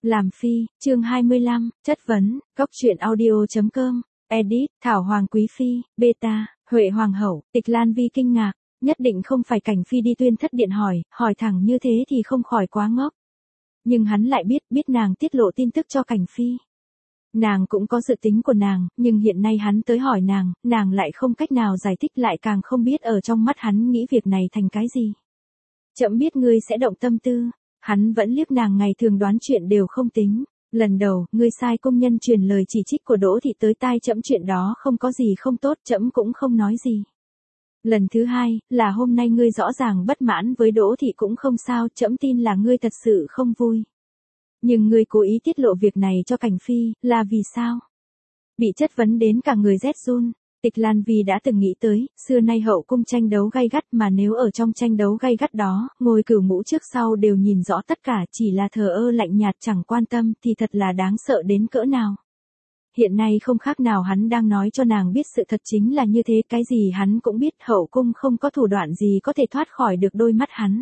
Làm phi, chương 25, chất vấn, góc truyện audio.com, edit, Thảo Hoàng Quý Phi, beta, Huệ Hoàng Hậu, Tịch Lan Vi kinh ngạc, nhất định không phải Cảnh Phi đi tuyên thất điện hỏi thẳng như thế thì không khỏi quá ngốc. Nhưng hắn lại biết nàng tiết lộ tin tức cho Cảnh Phi. Nàng cũng có dự tính của nàng, nhưng hiện nay hắn tới hỏi nàng lại không cách nào giải thích, lại càng không biết ở trong mắt hắn nghĩ việc này thành cái gì. Chậm biết ngươi sẽ động tâm tư. Hắn vẫn liếc nàng, ngày thường đoán chuyện đều không tính. Lần đầu, ngươi sai công nhân truyền lời chỉ trích của Đỗ thị tới tai trẫm, chuyện đó không có gì không tốt, trẫm cũng không nói gì. Lần thứ hai, là hôm nay ngươi rõ ràng bất mãn với Đỗ thị cũng không sao, trẫm tin là ngươi thật sự không vui. Nhưng ngươi cố ý tiết lộ việc này cho Cảnh Phi, là vì sao? Bị chất vấn đến cả người rét run. Tịch Lan Vi đã từng nghĩ tới, xưa nay hậu cung tranh đấu gay gắt, mà nếu ở trong tranh đấu gay gắt đó, ngôi cửu ngũ trước sau đều nhìn rõ tất cả, chỉ là thờ ơ lạnh nhạt chẳng quan tâm thì thật là đáng sợ đến cỡ nào. Hiện nay không khác nào hắn đang nói cho nàng biết sự thật chính là như thế, cái gì hắn cũng biết, hậu cung không có thủ đoạn gì có thể thoát khỏi được đôi mắt hắn.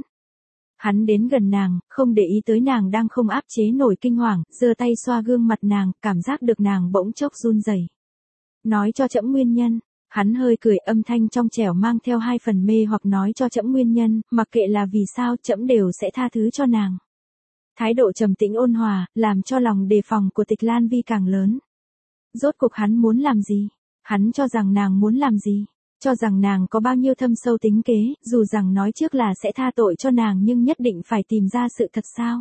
Hắn đến gần nàng, không để ý tới nàng đang không áp chế nổi kinh hoàng, giơ tay xoa gương mặt nàng, cảm giác được nàng bỗng chốc run rẩy. Nói cho trẫm nguyên nhân. Hắn hơi cười, âm thanh trong trẻo mang theo hai phần mê hoặc, nói cho trẫm nguyên nhân, mặc kệ là vì sao trẫm đều sẽ tha thứ cho nàng. Thái độ trầm tĩnh ôn hòa, làm cho lòng đề phòng của Tịch Lan Vi càng lớn. Rốt cuộc hắn muốn làm gì? Hắn cho rằng nàng muốn làm gì? Cho rằng nàng có bao nhiêu thâm sâu tính kế, dù rằng nói trước là sẽ tha tội cho nàng nhưng nhất định phải tìm ra sự thật sao?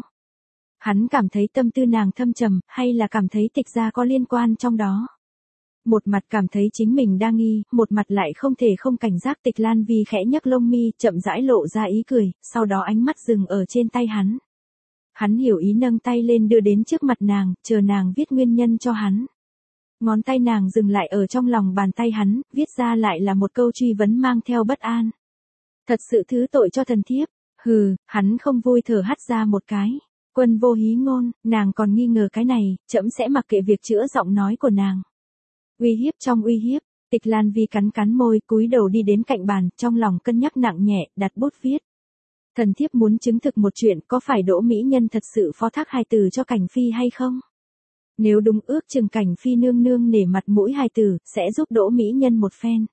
Hắn cảm thấy tâm tư nàng thâm trầm, hay là cảm thấy Tịch gia có liên quan trong đó? Một mặt cảm thấy chính mình đang nghi, một mặt lại không thể không cảnh giác. Tịch Lan Vi khẽ nhấc lông mi, chậm rãi lộ ra ý cười, sau đó ánh mắt dừng ở trên tay hắn. Hắn hiểu ý, nâng tay lên đưa đến trước mặt nàng, chờ nàng viết nguyên nhân cho hắn. Ngón tay nàng dừng lại ở trong lòng bàn tay hắn, viết ra lại là một câu truy vấn mang theo bất an. Thật sự thứ tội cho thần thiếp. Hừ, hắn không vui thở hắt ra một cái. Quân vô hí ngôn, nàng còn nghi ngờ cái này, trẫm sẽ mặc kệ việc chữa giọng nói của nàng. Uy hiếp trong uy hiếp. Tịch Lan Vi cắn môi, cúi đầu đi đến cạnh bàn, trong lòng cân nhắc nặng nhẹ, đặt bút viết. Thần thiếp muốn chứng thực một chuyện, có phải Đỗ mỹ nhân thật sự phó thác hài tử cho Cảnh Phi hay không? Nếu đúng, ước chừng Cảnh Phi nương nương nể mặt mũi hài tử, sẽ giúp Đỗ mỹ nhân một phen.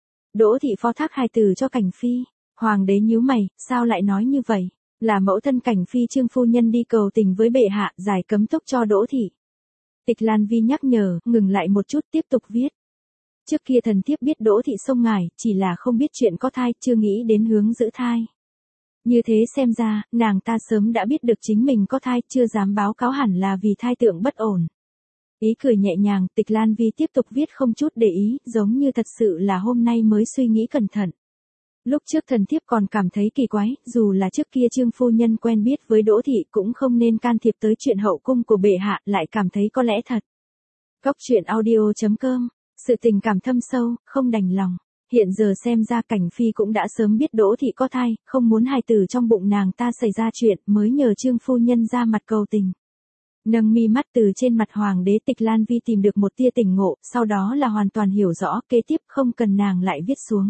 Đỗ thị phó thác hài tử cho Cảnh Phi. Hoàng đế nhíu mày, sao lại nói như vậy? Là mẫu thân Cảnh Phi Trương phu nhân đi cầu tình với bệ hạ, giải cấm túc cho Đỗ thị. Tịch Lan Vi nhắc nhở, ngừng lại một chút, tiếp tục viết. Trước kia thần thiếp biết Đỗ thị sông ngài, chỉ là không biết chuyện có thai, chưa nghĩ đến hướng giữ thai. Như thế xem ra, nàng ta sớm đã biết được chính mình có thai, chưa dám báo cáo, hẳn là vì thai tượng bất ổn. Ý cười nhẹ nhàng, Tịch Lan Vi tiếp tục viết không chút để ý, giống như thật sự là hôm nay mới suy nghĩ cẩn thận. Lúc trước thần thiếp còn cảm thấy kỳ quái, dù là trước kia Trương phu nhân quen biết với Đỗ thị cũng không nên can thiệp tới chuyện hậu cung của bệ hạ, lại cảm thấy có lẽ thật. Góc truyện audio.com, sự tình cảm thâm sâu, không đành lòng. Hiện giờ xem ra Cảnh Phi cũng đã sớm biết Đỗ thị có thai, không muốn hài tử trong bụng nàng ta xảy ra chuyện, mới nhờ Trương phu nhân ra mặt cầu tình. Nâng mi mắt từ trên mặt hoàng đế, Tịch Lan Vi tìm được một tia tỉnh ngộ, sau đó là hoàn toàn hiểu rõ, kế tiếp không cần nàng lại viết xuống.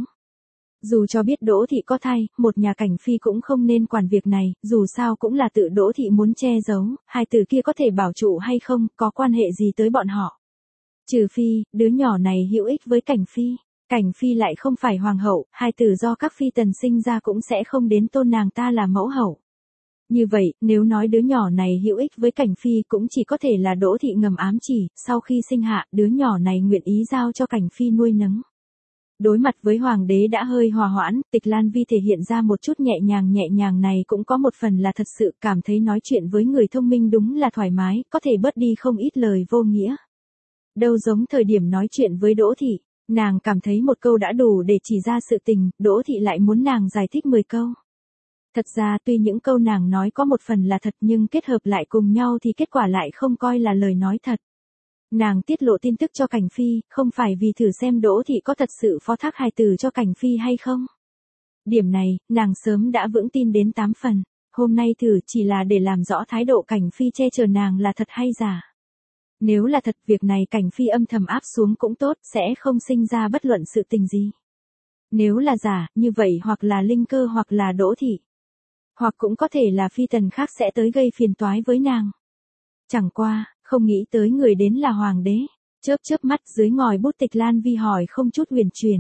Dù cho biết Đỗ thị có thai, một nhà Cảnh Phi cũng không nên quản việc này, dù sao cũng là tự Đỗ thị muốn che giấu, hai từ kia có thể bảo trụ hay không, có quan hệ gì tới bọn họ. Trừ phi, đứa nhỏ này hữu ích với Cảnh Phi. Cảnh Phi lại không phải hoàng hậu, hai từ do các phi tần sinh ra cũng sẽ không đến tôn nàng ta là mẫu hậu. Như vậy, nếu nói đứa nhỏ này hữu ích với Cảnh Phi cũng chỉ có thể là Đỗ thị ngầm ám chỉ, sau khi sinh hạ, đứa nhỏ này nguyện ý giao cho Cảnh Phi nuôi nấng. Đối mặt với hoàng đế đã hơi hòa hoãn, Tịch Lan Vi thể hiện ra một chút nhẹ nhàng này cũng có một phần là thật sự cảm thấy nói chuyện với người thông minh đúng là thoải mái, có thể bớt đi không ít lời vô nghĩa. Đâu giống thời điểm nói chuyện với Đỗ thị, nàng cảm thấy một câu đã đủ để chỉ ra sự tình, Đỗ thị lại muốn nàng giải thích 10 câu. Thật ra tuy những câu nàng nói có một phần là thật nhưng kết hợp lại cùng nhau thì kết quả lại không coi là lời nói thật. Nàng tiết lộ tin tức cho Cảnh Phi, không phải vì thử xem Đỗ thị có thật sự phó thác hài tử cho Cảnh Phi hay không. Điểm này, nàng sớm đã vững tin đến 8 phần, hôm nay thử chỉ là để làm rõ thái độ Cảnh Phi che chở nàng là thật hay giả. Nếu là thật, việc này Cảnh Phi âm thầm áp xuống cũng tốt, sẽ không sinh ra bất luận sự tình gì. Nếu là giả, như vậy hoặc là Linh Cơ hoặc là Đỗ thị. Hoặc cũng có thể là phi tần khác sẽ tới gây phiền toái với nàng. Chẳng qua, không nghĩ tới người đến là hoàng đế. Chớp chớp mắt dưới ngòi bút Tịch Lan Vi hỏi không chút huyền chuyển.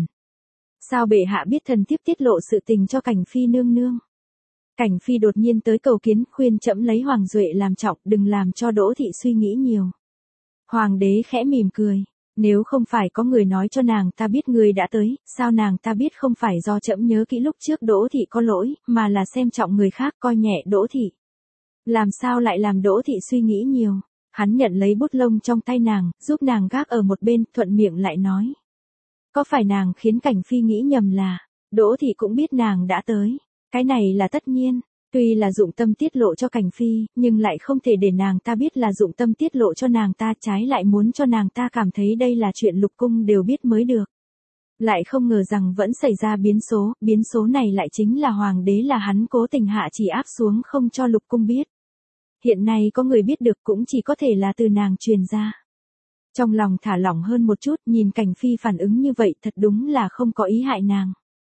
Sao bệ hạ biết thần thiếp tiết lộ sự tình cho Cảnh Phi nương nương? Cảnh Phi đột nhiên tới cầu kiến, khuyên trẫm lấy Hoàng Duệ làm trọng, đừng làm cho Đỗ thị suy nghĩ nhiều. Hoàng đế khẽ mỉm cười. Nếu không phải có người nói cho nàng ta biết người đã tới, sao nàng ta biết không phải do trẫm nhớ kỹ lúc trước Đỗ thị có lỗi, mà là xem trọng người khác coi nhẹ Đỗ thị. Làm sao lại làm Đỗ thị suy nghĩ nhiều? Hắn nhận lấy bút lông trong tay nàng, giúp nàng gác ở một bên, thuận miệng lại nói. Có phải nàng khiến Cảnh Phi nghĩ nhầm là, Đỗ thị cũng biết nàng đã tới. Cái này là tất nhiên, tuy là dụng tâm tiết lộ cho Cảnh Phi, nhưng lại không thể để nàng ta biết là dụng tâm tiết lộ cho nàng ta, trái lại muốn cho nàng ta cảm thấy đây là chuyện lục cung đều biết mới được. Lại không ngờ rằng vẫn xảy ra biến số này lại chính là hoàng đế là hắn cố tình hạ chỉ áp xuống không cho lục cung biết. Hiện nay có người biết được cũng chỉ có thể là từ nàng truyền ra. Trong lòng thả lỏng hơn một chút, nhìn Cảnh Phi phản ứng như vậy thật đúng là không có ý hại nàng.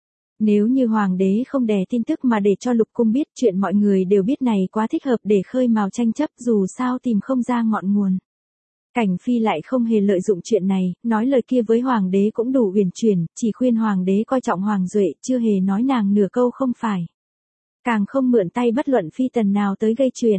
Nếu như hoàng đế không đè tin tức mà để cho lục cung biết, chuyện mọi người đều biết này quá thích hợp để khơi mào tranh chấp, dù sao tìm không ra ngọn nguồn. Cảnh Phi lại không hề lợi dụng chuyện này, nói lời kia với hoàng đế cũng đủ huyền chuyển, chỉ khuyên hoàng đế coi trọng Hoàng Duệ, chưa hề nói nàng nửa câu không phải. Càng không mượn tay bất luận phi tần nào tới gây chuyện.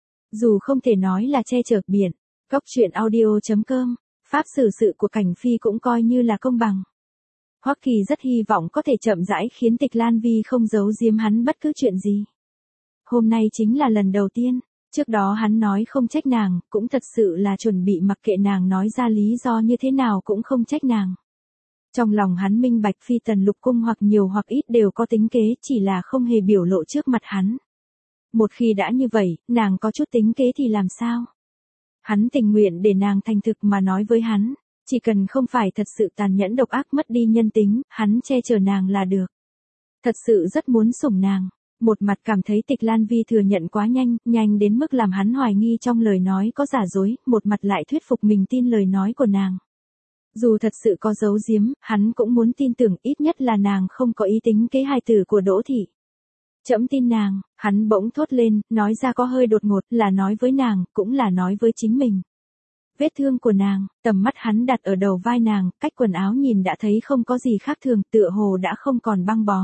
Dù không thể nói là che chở biển, Góc truyện audio.com, pháp xử sự của Cảnh Phi cũng coi như là công bằng. Hoắc Kỳ rất hy vọng có thể chậm rãi khiến Tịch Lan Vi không giấu giếm hắn bất cứ chuyện gì. Hôm nay chính là lần đầu tiên, trước đó hắn nói không trách nàng, cũng thật sự là chuẩn bị mặc kệ nàng nói ra lý do như thế nào cũng không trách nàng. Trong lòng hắn minh bạch phi tần lục cung hoặc nhiều hoặc ít đều có tính kế, chỉ là không hề biểu lộ trước mặt hắn. Một khi đã như vậy, nàng có chút tính kế thì làm sao? Hắn tình nguyện để nàng thành thực mà nói với hắn. Chỉ cần không phải thật sự tàn nhẫn độc ác mất đi nhân tính, hắn che chở nàng là được. Thật sự rất muốn sủng nàng. Một mặt cảm thấy Tịch Lan Vi thừa nhận quá nhanh đến mức làm hắn hoài nghi trong lời nói có giả dối, một mặt lại thuyết phục mình tin lời nói của nàng. Dù thật sự có giấu giếm, hắn cũng muốn tin tưởng ít nhất là nàng không có ý tính kế hài tử của Đỗ thị. Trẫm tin nàng, hắn bỗng thốt lên, nói ra có hơi đột ngột, là nói với nàng, cũng là nói với chính mình. Vết thương của nàng, tầm mắt hắn đặt ở đầu vai nàng, cách quần áo nhìn đã thấy không có gì khác thường, tựa hồ đã không còn băng bó.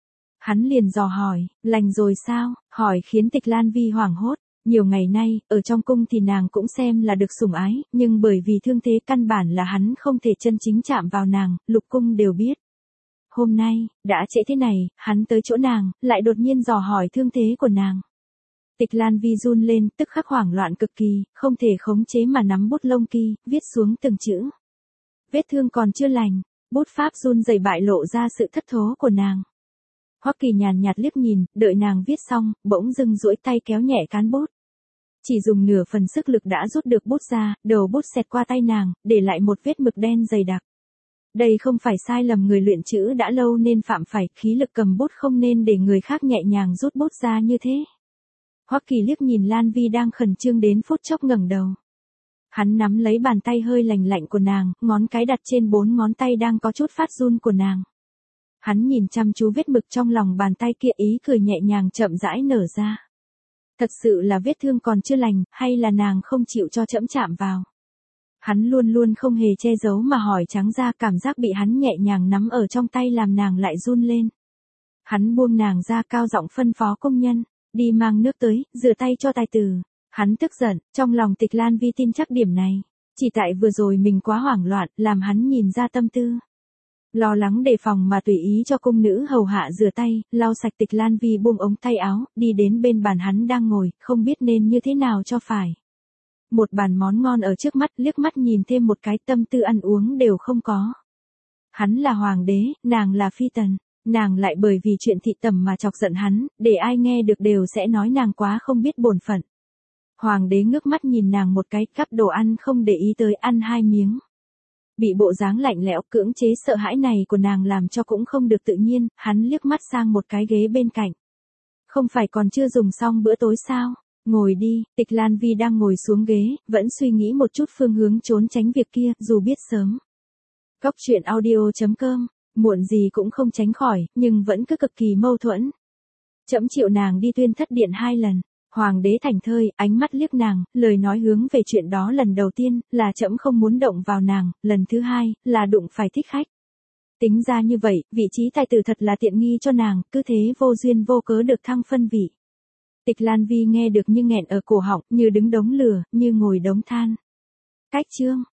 Hắn liền dò hỏi, lành rồi sao, hỏi khiến Tịch Lan Vi hoảng hốt. Nhiều ngày nay, ở trong cung thì nàng cũng xem là được sủng ái, nhưng bởi vì thương thế căn bản là hắn không thể chân chính chạm vào nàng, lục cung đều biết. Hôm nay, đã trễ thế này, hắn tới chỗ nàng, lại đột nhiên dò hỏi thương thế của nàng. Tịch Lan Vi run lên, tức khắc hoảng loạn cực kỳ, không thể khống chế mà nắm bút lông kỳ, viết xuống từng chữ. Vết thương còn chưa lành, bút pháp run rẩy bại lộ ra sự thất thố của nàng. Hoắc Kỳ nhàn nhạt liếc nhìn, đợi nàng viết xong, bỗng dưng duỗi tay kéo nhẹ cán bút. Chỉ dùng nửa phần sức lực đã rút được bút ra, đầu bút xẹt qua tay nàng, để lại một vết mực đen dày đặc. Đây không phải sai lầm người luyện chữ đã lâu nên phạm phải, khí lực cầm bút không nên để người khác nhẹ nhàng rút bút ra như thế. Hoắc Kỳ liếc nhìn Lan Vi đang khẩn trương đến phút chốc ngẩng đầu. Hắn nắm lấy bàn tay hơi lạnh lạnh của nàng, ngón cái đặt trên 4 ngón tay đang có chút phát run của nàng. Hắn nhìn chăm chú vết mực trong lòng bàn tay kia, ý cười nhẹ nhàng chậm rãi nở ra. Thật sự là vết thương còn chưa lành, hay là nàng không chịu cho trẫm chạm vào? Hắn luôn luôn không hề che giấu mà hỏi trắng ra, cảm giác bị hắn nhẹ nhàng nắm ở trong tay làm nàng lại run lên. Hắn buông nàng ra, cao giọng phân phó công nhân, đi mang nước tới, rửa tay cho tài tử. Hắn tức giận, trong lòng Tịch Lan Vi tin chắc điểm này. Chỉ tại vừa rồi mình quá hoảng loạn, làm hắn nhìn ra tâm tư. Lo lắng đề phòng mà tùy ý cho cung nữ hầu hạ rửa tay, lau sạch, Tịch Lan Vi buông ống tay áo, đi đến bên bàn hắn đang ngồi, không biết nên như thế nào cho phải. Một bàn món ngon ở trước mắt, liếc mắt nhìn thêm một cái, tâm tư ăn uống đều không có. Hắn là hoàng đế, nàng là phi tần, nàng lại bởi vì chuyện thị tẩm mà chọc giận hắn, để ai nghe được đều sẽ nói nàng quá không biết bổn phận. Hoàng đế ngước mắt nhìn nàng một cái, cắp đồ ăn không để ý tới, ăn 2 miếng. Bị bộ dáng lạnh lẽo cưỡng chế sợ hãi này của nàng làm cho cũng không được tự nhiên, hắn liếc mắt sang một cái ghế bên cạnh. Không phải còn chưa dùng xong bữa tối sao? Ngồi đi. Tịch Lan Vi đang ngồi xuống ghế, vẫn suy nghĩ một chút phương hướng trốn tránh việc kia, dù biết sớm. Góc truyện audio.com, muộn gì cũng không tránh khỏi, nhưng vẫn cứ cực kỳ mâu thuẫn. Trẫm triệu nàng đi Tuyên Thất Điện 2 lần. Hoàng đế thành thơi, ánh mắt liếc nàng, lời nói hướng về chuyện đó lần đầu tiên, là trẫm không muốn động vào nàng, lần thứ hai, là đụng phải thích khách. Tính ra như vậy, vị trí tài tử thật là tiện nghi cho nàng, cứ thế vô duyên vô cớ được thăng phân vị. Tịch Lan Vi nghe được như nghẹn ở cổ họng, như đứng đống lửa, như ngồi đống than. Cách chương.